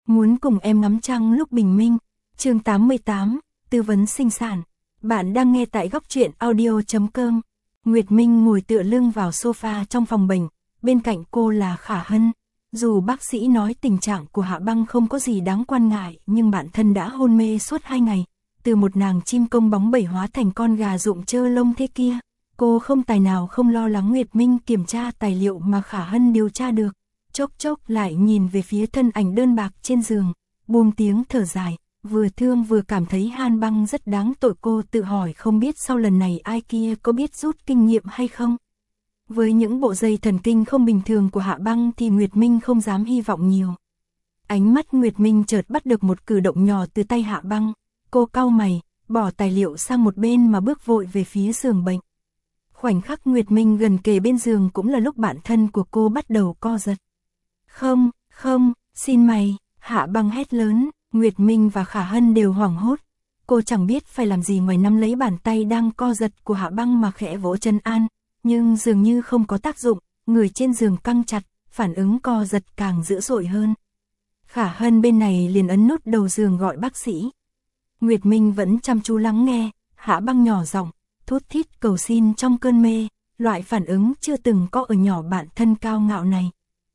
Muốn cùng em ngắm trăng lúc bình minh. Chương 88, tư vấn sinh sản. Bạn đang nghe tại góc truyện audio.com. Nguyệt Minh ngồi tựa lưng vào sofa trong phòng bệnh, bên cạnh cô là Khả Hân. Dù bác sĩ nói tình trạng của Hạ Băng không có gì đáng quan ngại, nhưng bản thân đã hôn mê suốt 2 ngày, từ một nàng chim công bóng bẩy hóa thành con gà rụng trơ lông thế kia. Cô không tài nào không lo lắng Nguyệt Minh kiểm tra tài liệu mà Khả Hân điều tra được. Chốc chốc lại nhìn về phía thân ảnh đơn bạc trên giường, buông tiếng thở dài, vừa thương vừa cảm thấy Hàn Băng rất đáng tội. Cô tự hỏi không biết sau lần này ai kia có biết rút kinh nghiệm hay không. Với những bộ dây thần kinh không bình thường của Hạ Băng thì Nguyệt Minh không dám hy vọng nhiều. Ánh mắt Nguyệt Minh chợt bắt được một cử động nhỏ từ tay Hạ Băng, cô cau mày, bỏ tài liệu sang một bên mà bước vội về phía giường bệnh. Khoảnh khắc Nguyệt Minh gần kề bên giường cũng là lúc bản thân của cô bắt đầu co giật. Không, xin mày, Hạ Băng hét lớn. Nguyệt Minh và Khả Hân đều hoảng hốt. Cô chẳng biết phải làm gì ngoài nắm lấy bàn tay đang co giật của Hạ Băng mà khẽ vỗ trấn an, nhưng dường như không có tác dụng, người trên giường căng chặt, phản ứng co giật càng dữ dội hơn. Khả Hân bên này liền ấn nút đầu giường gọi bác sĩ. Nguyệt Minh vẫn chăm chú lắng nghe, Hạ Băng nhỏ giọng, thút thít cầu xin trong cơn mê, loại phản ứng chưa từng có ở nhỏ bạn thân cao ngạo này.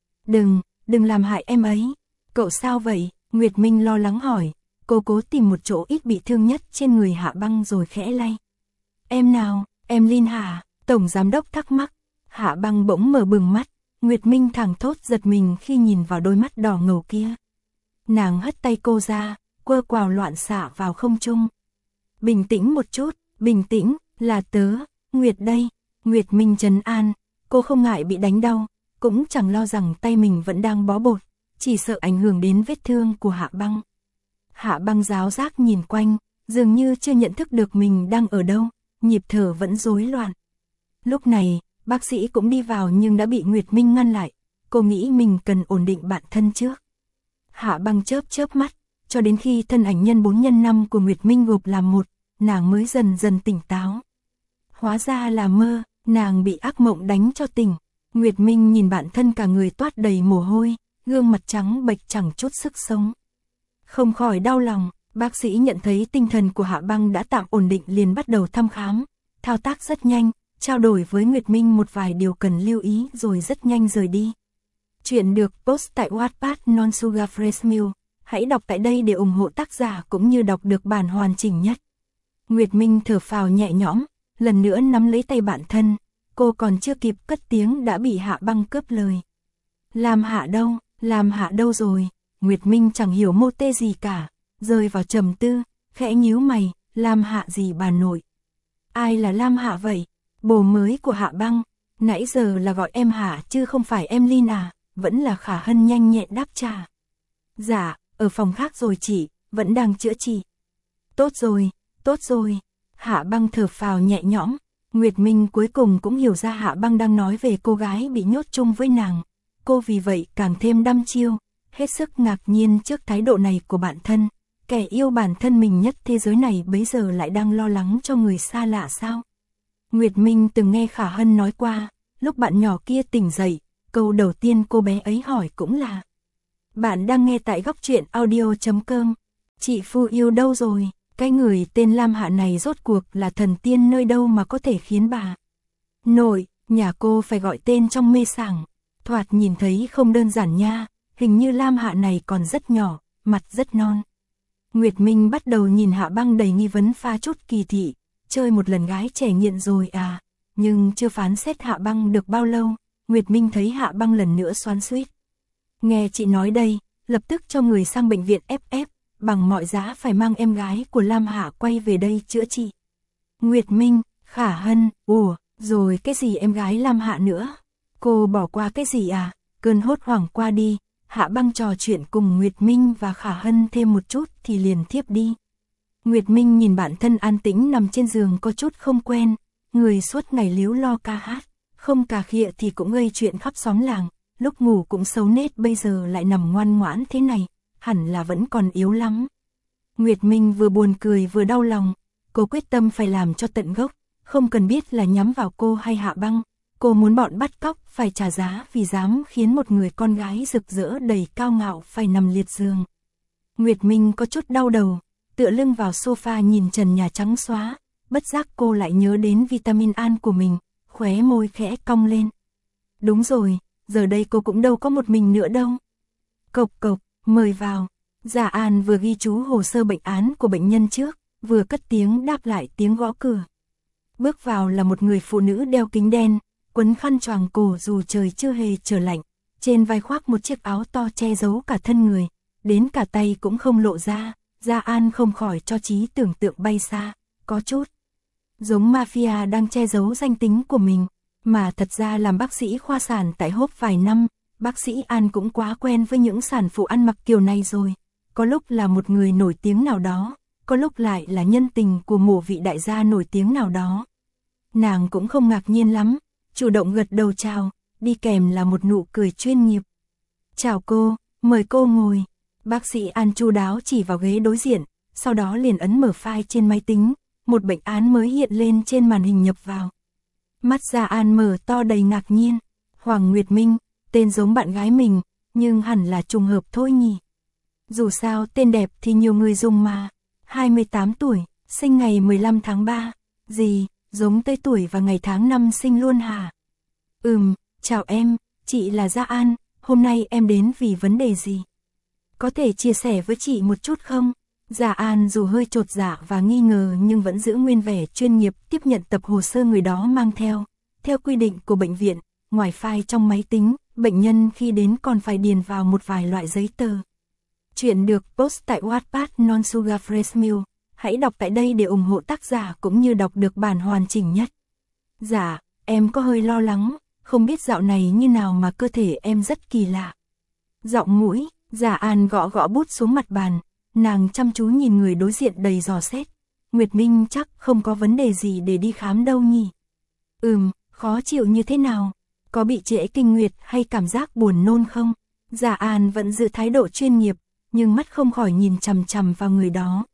Đừng làm hại em ấy. Cậu sao vậy? Nguyệt Minh lo lắng hỏi. Cô cố tìm một chỗ ít bị thương nhất trên người Hạ Băng rồi khẽ lay. Em nào, em Linh hả? Tổng giám đốc thắc mắc. Hạ Băng bỗng mở bừng mắt. Nguyệt Minh thẳng thốt giật mình khi nhìn vào đôi mắt đỏ ngầu kia. Nàng hất tay cô ra, quơ quào loạn xạ vào không trung. Bình tĩnh một chút, bình tĩnh, là tớ, Nguyệt đây. Nguyệt Minh trấn an, cô không ngại bị đánh đau, cũng chẳng lo rằng tay mình vẫn đang bó bột, chỉ sợ ảnh hưởng đến vết thương của Hạ Băng. Hạ Băng ráo rác nhìn quanh, dường như chưa nhận thức được mình đang ở đâu, nhịp thở vẫn rối loạn. Lúc này, bác sĩ cũng đi vào nhưng đã bị Nguyệt Minh ngăn lại, cô nghĩ mình cần ổn định bản thân trước. Hạ Băng chớp mắt, cho đến khi thân ảnh nhân 4x5 của Nguyệt Minh gộp làm một, nàng mới dần dần tỉnh táo. Hóa ra là mơ, nàng bị ác mộng đánh cho tỉnh. Nguyệt Minh nhìn bản thân cả người toát đầy mồ hôi, gương mặt trắng bệch chẳng chút sức sống. Không khỏi đau lòng, bác sĩ nhận thấy tinh thần của Hạ Băng đã tạm ổn định liền bắt đầu thăm khám, thao tác rất nhanh, trao đổi với Nguyệt Minh một vài điều cần lưu ý rồi rất nhanh rời đi. Chuyện được post tại Wattpad Non Sugar Fresh Milk, hãy đọc tại đây để ủng hộ tác giả cũng như đọc được bản hoàn chỉnh nhất. Nguyệt Minh thở phào nhẹ nhõm, lần nữa nắm lấy tay bản thân, cô còn chưa kịp cất tiếng đã bị Hạ Băng cướp lời. Làm Hạ đâu rồi? Nguyệt Minh chẳng hiểu mô tê gì cả, rơi vào trầm tư, khẽ nhíu mày, Lam Hạ gì bà nội? Ai là Lam Hạ vậy? Bồ mới của Hạ Băng, nãy giờ là gọi em Hạ chứ không phải em Linh à? Vẫn là Khả Hân nhanh nhẹn đáp trả. Dạ, ở phòng khác rồi chị, vẫn đang chữa trị. Tốt rồi. Hạ Băng thở phào nhẹ nhõm. Nguyệt Minh cuối cùng cũng hiểu ra Hạ Băng đang nói về cô gái bị nhốt chung với nàng. Cô vì vậy càng thêm đăm chiêu, hết sức ngạc nhiên trước thái độ này của bản thân. Kẻ yêu bản thân mình nhất thế giới này bấy giờ lại đang lo lắng cho người xa lạ sao? Nguyệt Minh từng nghe Khả Hân nói qua, lúc bạn nhỏ kia tỉnh dậy, câu đầu tiên cô bé ấy hỏi cũng là: Bạn đang nghe tại góc truyện audio.com. Chị Phu yêu đâu rồi? Cái người tên Lam Hạ này rốt cuộc là thần tiên nơi đâu mà có thể khiến bà nội, nhà cô phải gọi tên trong mê sảng. Thoạt nhìn thấy không đơn giản nha, hình như Lam Hạ này còn rất nhỏ, mặt rất non. Nguyệt Minh bắt đầu nhìn Hạ Băng đầy nghi vấn pha chút kỳ thị, chơi một lần gái trẻ nghiện rồi à, nhưng chưa phán xét Hạ Băng được bao lâu, Nguyệt Minh thấy Hạ Băng lần nữa xoắn xuýt. Nghe chị nói đây, lập tức cho người sang bệnh viện FF, bằng mọi giá phải mang em gái của Lam Hạ quay về đây chữa trị. Nguyệt Minh, Khả Hân, rồi cái gì em gái Lam Hạ nữa? Cô bỏ qua cái gì à? Cơn hốt hoảng qua đi, Hạ Băng trò chuyện cùng Nguyệt Minh và Khả Hân thêm một chút thì liền thiếp đi. Nguyệt Minh nhìn bản thân an tĩnh nằm trên giường có chút không quen, người suốt ngày líu lo ca hát, không cà khịa thì cũng gây chuyện khắp xóm làng, lúc ngủ cũng xấu nết bây giờ lại nằm ngoan ngoãn thế này, hẳn là vẫn còn yếu lắm. Nguyệt Minh vừa buồn cười vừa đau lòng, cô quyết tâm phải làm cho tận gốc, không cần biết là nhắm vào cô hay Hạ Băng. Cô muốn bọn bắt cóc phải trả giá vì dám khiến một người con gái rực rỡ đầy cao ngạo phải nằm liệt giường. Nguyệt Minh có chút đau đầu, tựa lưng vào sofa nhìn trần nhà trắng xóa, bất giác cô lại nhớ đến vitamin An của mình, khóe môi khẽ cong lên. Đúng rồi, giờ đây cô cũng đâu có một mình nữa đâu. Cộc cộc, mời vào. Dạ An vừa ghi chú hồ sơ bệnh án của bệnh nhân trước, vừa cất tiếng đáp lại tiếng gõ cửa. Bước vào là một người phụ nữ đeo kính đen, quấn khăn choàng cổ dù trời chưa hề trở lạnh, trên vai khoác một chiếc áo to che giấu cả thân người, đến cả tay cũng không lộ ra. Dạ An không khỏi cho trí tưởng tượng bay xa, có chút giống mafia đang che giấu danh tính của mình, mà thật ra làm bác sĩ khoa sản tại Hope vài năm, bác sĩ An cũng quá quen với những sản phụ ăn mặc kiểu này rồi, có lúc là một người nổi tiếng nào đó, có lúc lại là nhân tình của một vị đại gia nổi tiếng nào đó. Nàng cũng không ngạc nhiên lắm, chủ động gật đầu chào, đi kèm là một nụ cười chuyên nghiệp. Chào cô, mời cô ngồi. Bác sĩ An chu đáo chỉ vào ghế đối diện, sau đó liền ấn mở file trên máy tính, một bệnh án mới hiện lên trên màn hình nhập vào. Mắt Dạ An mở to đầy ngạc nhiên, Hoàng Nguyệt Minh, tên giống bạn gái mình, nhưng hẳn là trùng hợp thôi nhỉ. Dù sao tên đẹp thì nhiều người dùng mà, 28 tuổi, sinh ngày 15 tháng 3, gì, giống tới tuổi và ngày tháng năm sinh luôn hả? Chào em, chị là Dạ An, hôm nay em đến vì vấn đề gì? Có thể chia sẻ với chị một chút không? Dạ An dù hơi chột dạ và nghi ngờ nhưng vẫn giữ nguyên vẻ chuyên nghiệp tiếp nhận tập hồ sơ người đó mang theo. Theo quy định của bệnh viện, ngoài file trong máy tính, bệnh nhân khi đến còn phải điền vào một vài loại giấy tờ. Chuyện được post tại Wattpad Non-Sugar Fresh Milk. Hãy đọc tại đây để ủng hộ tác giả cũng như đọc được bản hoàn chỉnh nhất. Dạ, em có hơi lo lắng, không biết dạo này như nào mà cơ thể em rất kỳ lạ. Giọng mũi, Dạ An gõ gõ bút xuống mặt bàn, nàng chăm chú nhìn người đối diện đầy dò xét. Nguyệt Minh chắc không có vấn đề gì để đi khám đâu nhỉ? Khó chịu như thế nào? Có bị trễ kinh nguyệt hay cảm giác buồn nôn không? Dạ An vẫn giữ thái độ chuyên nghiệp, nhưng mắt không khỏi nhìn chằm chằm vào người đó.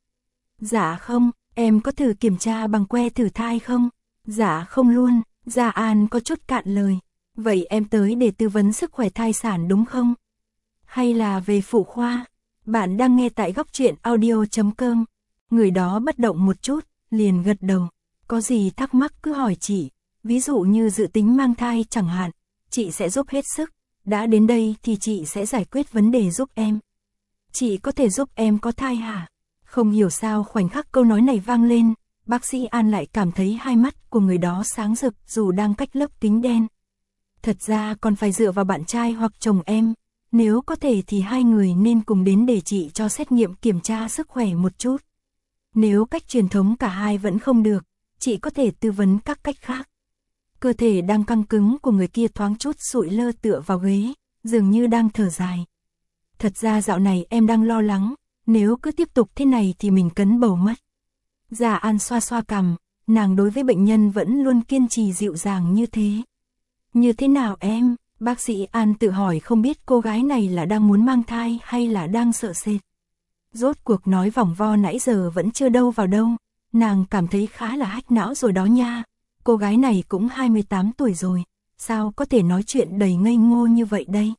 Dạ không, em có thử kiểm tra bằng que thử thai không? Dạ không luôn, Dạ An có chút cạn lời. Vậy em tới để tư vấn sức khỏe thai sản đúng không? Hay là về phụ khoa? Bạn đang nghe tại góc truyện audio.com. Người đó bất động một chút, liền gật đầu. Có gì thắc mắc cứ hỏi chị. Ví dụ như dự tính mang thai chẳng hạn, chị sẽ giúp hết sức. Đã đến đây thì chị sẽ giải quyết vấn đề giúp em. Chị có thể giúp em có thai hả? Không hiểu sao khoảnh khắc câu nói này vang lên, bác sĩ An lại cảm thấy hai mắt của người đó sáng rực dù đang cách lớp kính đen. Thật ra còn phải dựa vào bạn trai hoặc chồng em. Nếu có thể thì hai người nên cùng đến để chị cho xét nghiệm kiểm tra sức khỏe một chút. Nếu cách truyền thống cả hai vẫn không được, chị có thể tư vấn các cách khác. Cơ thể đang căng cứng của người kia thoáng chút sụi lơ tựa vào ghế, dường như đang thở dài. Thật ra dạo này em đang lo lắng, nếu cứ tiếp tục thế này thì mình cấn bầu mất. Dạ An xoa xoa cằm, nàng đối với bệnh nhân vẫn luôn kiên trì dịu dàng như thế. Như thế nào em? Bác sĩ An tự hỏi không biết cô gái này là đang muốn mang thai hay là đang sợ sệt. Rốt cuộc nói vòng vo nãy giờ vẫn chưa đâu vào đâu, nàng cảm thấy khá là hack não rồi đó nha. Cô gái này cũng 28 tuổi rồi, sao có thể nói chuyện đầy ngây ngô như vậy đây?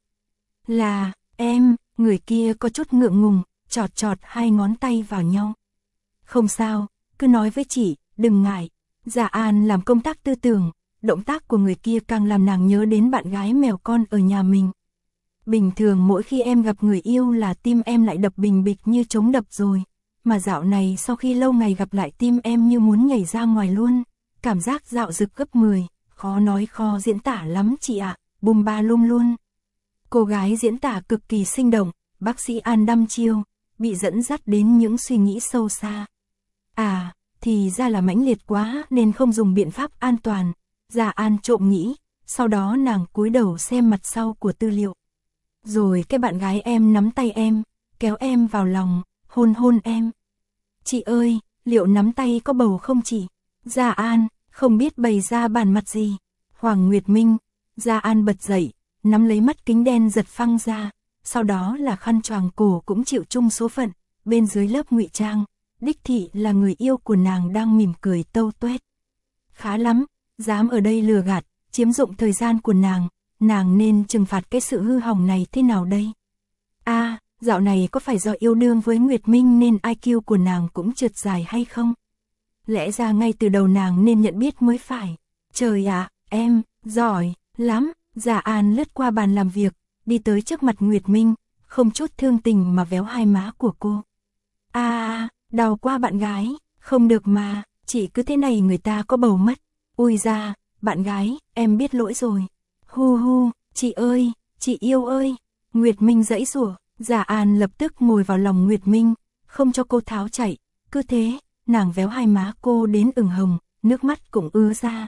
Là, em, người kia có chút ngượng ngùng, chọt chọt hai ngón tay vào nhau. Không sao, cứ nói với chị, đừng ngại. Dạ An làm công tác tư tưởng, động tác của người kia càng làm nàng nhớ đến bạn gái mèo con ở nhà mình. Bình thường mỗi khi em gặp người yêu là tim em lại đập bình bịch như trống đập rồi. Mà dạo này sau khi lâu ngày gặp lại tim em như muốn nhảy ra ngoài luôn. Cảm giác dạo dực gấp 10, khó nói khó diễn tả lắm chị ạ, bùm ba lum luôn. Cô gái diễn tả cực kỳ sinh động, bác sĩ An đăm chiêu, bị dẫn dắt đến những suy nghĩ sâu xa. À, thì ra là mãnh liệt quá nên không dùng biện pháp an toàn. Dạ An trộm nghĩ, sau đó nàng cúi đầu xem mặt sau của tư liệu. Rồi cái bạn gái em nắm tay em, kéo em vào lòng, hôn hôn em. Chị ơi, liệu nắm tay có bầu không chị? Dạ An, không biết bày ra bản mặt gì. Hoàng Nguyệt Minh, Dạ An bật dậy, nắm lấy mắt kính đen giật phăng ra, sau đó là khăn choàng cổ cũng chịu chung số phận, bên dưới lớp ngụy trang, đích thị là người yêu của nàng đang mỉm cười tâu tuét. Khá lắm, dám ở đây lừa gạt, chiếm dụng thời gian của nàng nên trừng phạt cái sự hư hỏng này thế nào đây? À, Dạo này có phải do yêu đương với Nguyệt Minh nên IQ của nàng cũng trượt dài hay không? Lẽ ra ngay từ đầu nàng nên nhận biết mới phải. Trời ạ, em, giỏi, lắm. Dạ An lướt qua bàn làm việc, đi tới trước mặt Nguyệt Minh, không chút thương tình mà véo hai má của cô. Đau quá bạn gái, không được mà, chị cứ thế này người ta có bầu mất. Ui da, bạn gái, em biết lỗi rồi. Hu hu, chị ơi, chị yêu ơi. Nguyệt Minh giãy giụa, Dạ An lập tức ngồi vào lòng Nguyệt Minh, không cho cô tháo chạy, cứ thế, nàng véo hai má cô đến ửng hồng, nước mắt cũng ứa ra.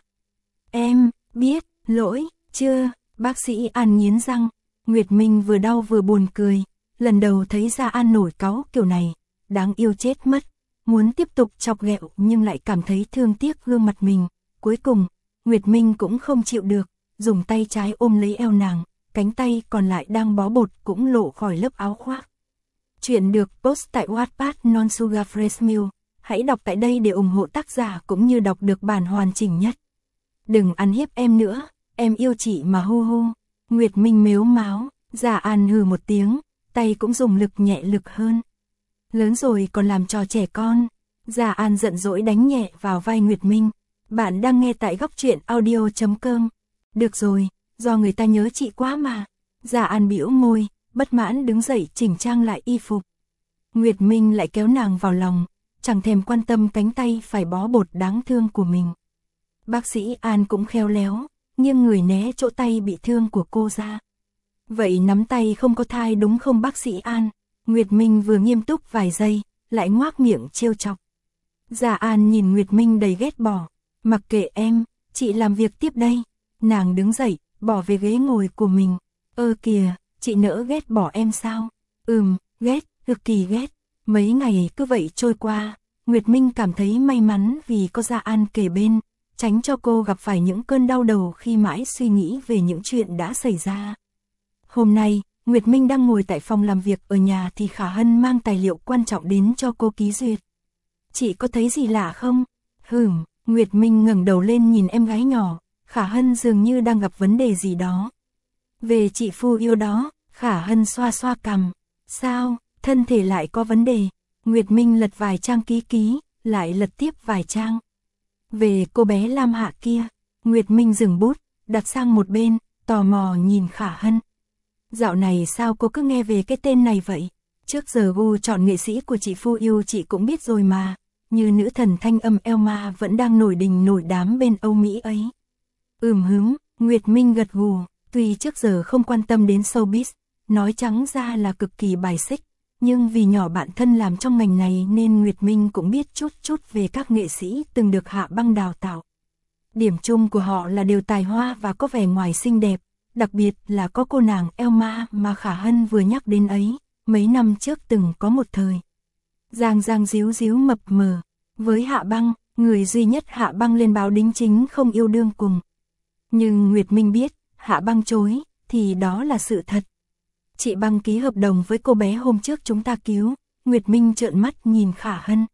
Em, biết, lỗi, chưa, bác sĩ An nghiến răng. Nguyệt Minh vừa đau vừa buồn cười, lần đầu thấy Dạ An nổi cáu kiểu này, đáng yêu chết mất, muốn tiếp tục chọc ghẹo nhưng lại cảm thấy thương tiếc gương mặt mình. Cuối cùng, Nguyệt Minh cũng không chịu được, dùng tay trái ôm lấy eo nàng, cánh tay còn lại đang bó bột cũng lộ khỏi lớp áo khoác. Chuyện được post tại Wattpad Non Sugar Fresh Milk. Hãy đọc tại đây để ủng hộ tác giả cũng như đọc được bản hoàn chỉnh nhất. Đừng ăn hiếp em nữa, em yêu chị mà hu hu. Nguyệt Minh mếu máo, Dạ An hừ một tiếng, tay cũng dùng lực nhẹ lực hơn. Lớn rồi còn làm trò trẻ con. Dạ An giận dỗi đánh nhẹ vào vai Nguyệt Minh. Bạn đang nghe tại góc truyện audio.com. Được rồi, do người ta nhớ chị quá mà. Dạ An bĩu môi, bất mãn đứng dậy chỉnh trang lại y phục. Nguyệt Minh lại kéo nàng vào lòng, chẳng thèm quan tâm cánh tay phải bó bột đáng thương của mình. Bác sĩ An cũng khéo léo, nghiêng người né chỗ tay bị thương của cô ra. Vậy nắm tay không có thai đúng không bác sĩ An? Nguyệt Minh vừa nghiêm túc vài giây, lại ngoác miệng trêu chọc. Dạ An nhìn Nguyệt Minh đầy ghét bỏ, mặc kệ em, chị làm việc tiếp đây. Nàng đứng dậy, bỏ về ghế ngồi của mình. Ơ kìa, chị nỡ ghét bỏ em sao? Ghét, cực kỳ ghét. Mấy ngày cứ vậy trôi qua, Nguyệt Minh cảm thấy may mắn vì có Dạ An kề bên, tránh cho cô gặp phải những cơn đau đầu khi mãi suy nghĩ về những chuyện đã xảy ra. Hôm nay, Nguyệt Minh đang ngồi tại phòng làm việc ở nhà thì Khả Hân mang tài liệu quan trọng đến cho cô ký duyệt. Chị có thấy gì lạ không? Nguyệt Minh ngẩng đầu lên nhìn em gái nhỏ, Khả Hân dường như đang gặp vấn đề gì đó. Về chị phu yêu đó, Khả Hân xoa xoa cằm. Sao, thân thể lại có vấn đề? Nguyệt Minh lật vài trang ký, lại lật tiếp vài trang. Về cô bé Lam Hạ kia, Nguyệt Minh dừng bút, đặt sang một bên, tò mò nhìn Khả Hân. Dạo này sao cô cứ nghe về cái tên này vậy? Trước giờ gu chọn nghệ sĩ của chị phu yêu chị cũng biết rồi mà, như nữ thần thanh âm Elma vẫn đang nổi đình nổi đám bên Âu Mỹ ấy. Nguyệt Minh gật gù, tuy trước giờ không quan tâm đến showbiz, nói trắng ra là cực kỳ bài xích, nhưng vì nhỏ bạn thân làm trong ngành này nên Nguyệt Minh cũng biết chút về các nghệ sĩ từng được Hạ Băng đào tạo. Điểm chung của họ là đều tài hoa và có vẻ ngoài xinh đẹp, đặc biệt là có cô nàng Elma mà Khả Hân vừa nhắc đến ấy, mấy năm trước từng có một thời. Giang díu mập mờ, với Hạ Băng, người duy nhất Hạ Băng lên báo đính chính không yêu đương cùng. Nhưng Nguyệt Minh biết, Hạ Băng chối, thì đó là sự thật. Chị Băng ký hợp đồng với cô bé hôm trước chúng ta cứu. Nguyệt Minh trợn mắt nhìn Khả Hân.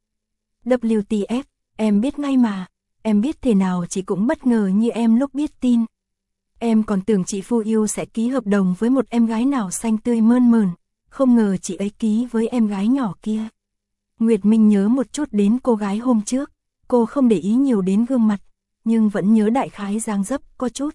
WTF, em biết ngay mà, em biết thế nào chị cũng bất ngờ như em lúc biết tin. Em còn tưởng chị phu yêu sẽ ký hợp đồng với một em gái nào xanh tươi mơn mởn, không ngờ chị ấy ký với em gái nhỏ kia. Nguyệt Minh nhớ một chút đến cô gái hôm trước, cô không để ý nhiều đến gương mặt, nhưng vẫn nhớ đại khái dáng dấp có chút,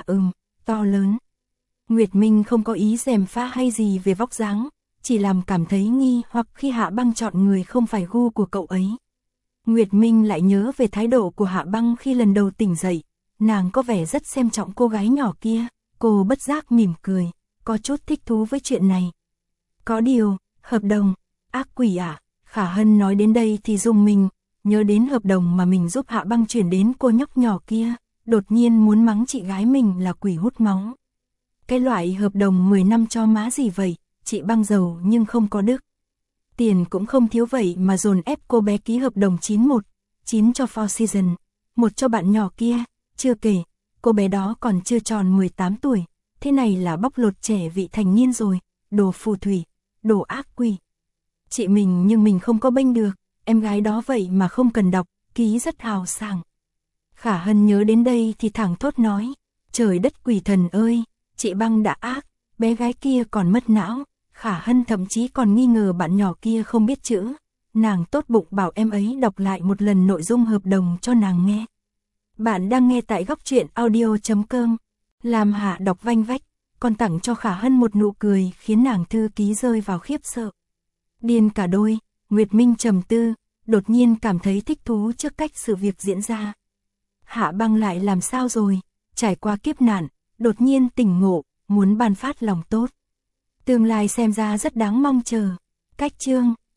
to lớn. Nguyệt Minh không có ý gièm pha hay gì về vóc dáng, chỉ làm cảm thấy nghi hoặc khi Hạ Băng chọn người không phải gu của cậu ấy. Nguyệt Minh lại nhớ về thái độ của Hạ Băng khi lần đầu tỉnh dậy, nàng có vẻ rất xem trọng cô gái nhỏ kia, cô bất giác mỉm cười, có chút thích thú với chuyện này. Có điều, hợp đồng, ác quỷ à? Khả Hân nói đến đây thì rùng mình, nhớ đến hợp đồng mà mình giúp Hạ Băng chuyển đến cô nhóc nhỏ kia, đột nhiên muốn mắng chị gái mình là quỷ hút máu. Cái loại hợp đồng 10 năm cho má gì vậy, chị Băng giàu nhưng không có đức. Tiền cũng không thiếu vậy mà dồn ép cô bé ký hợp đồng 9 cho Four Seasons, 1 cho bạn nhỏ kia, chưa kể, cô bé đó còn chưa tròn 18 tuổi, thế này là bóc lột trẻ vị thành niên rồi, đồ phù thủy, đồ ác quỷ. Chị mình nhưng mình không có bênh được, em gái đó vậy mà không cần đọc, ký rất hào sảng. Khả Hân nhớ đến đây thì thẳng thốt nói, trời đất quỷ thần ơi, chị Băng đã ác, bé gái kia còn mất não. Khả Hân thậm chí còn nghi ngờ bạn nhỏ kia không biết chữ. Nàng tốt bụng bảo em ấy đọc lại một lần nội dung hợp đồng cho nàng nghe. Bạn đang nghe tại góc truyện audio.com. Làm Hạ đọc vanh vách, còn tặng cho Khả Hân một nụ cười khiến nàng thư ký rơi vào khiếp sợ. Điên cả đôi, Nguyệt Minh trầm tư, đột nhiên cảm thấy thích thú trước cách sự việc diễn ra. Hạ Băng lại làm sao rồi, trải qua kiếp nạn, đột nhiên tỉnh ngộ, muốn ban phát lòng tốt. Tương lai xem ra rất đáng mong chờ. Cách chương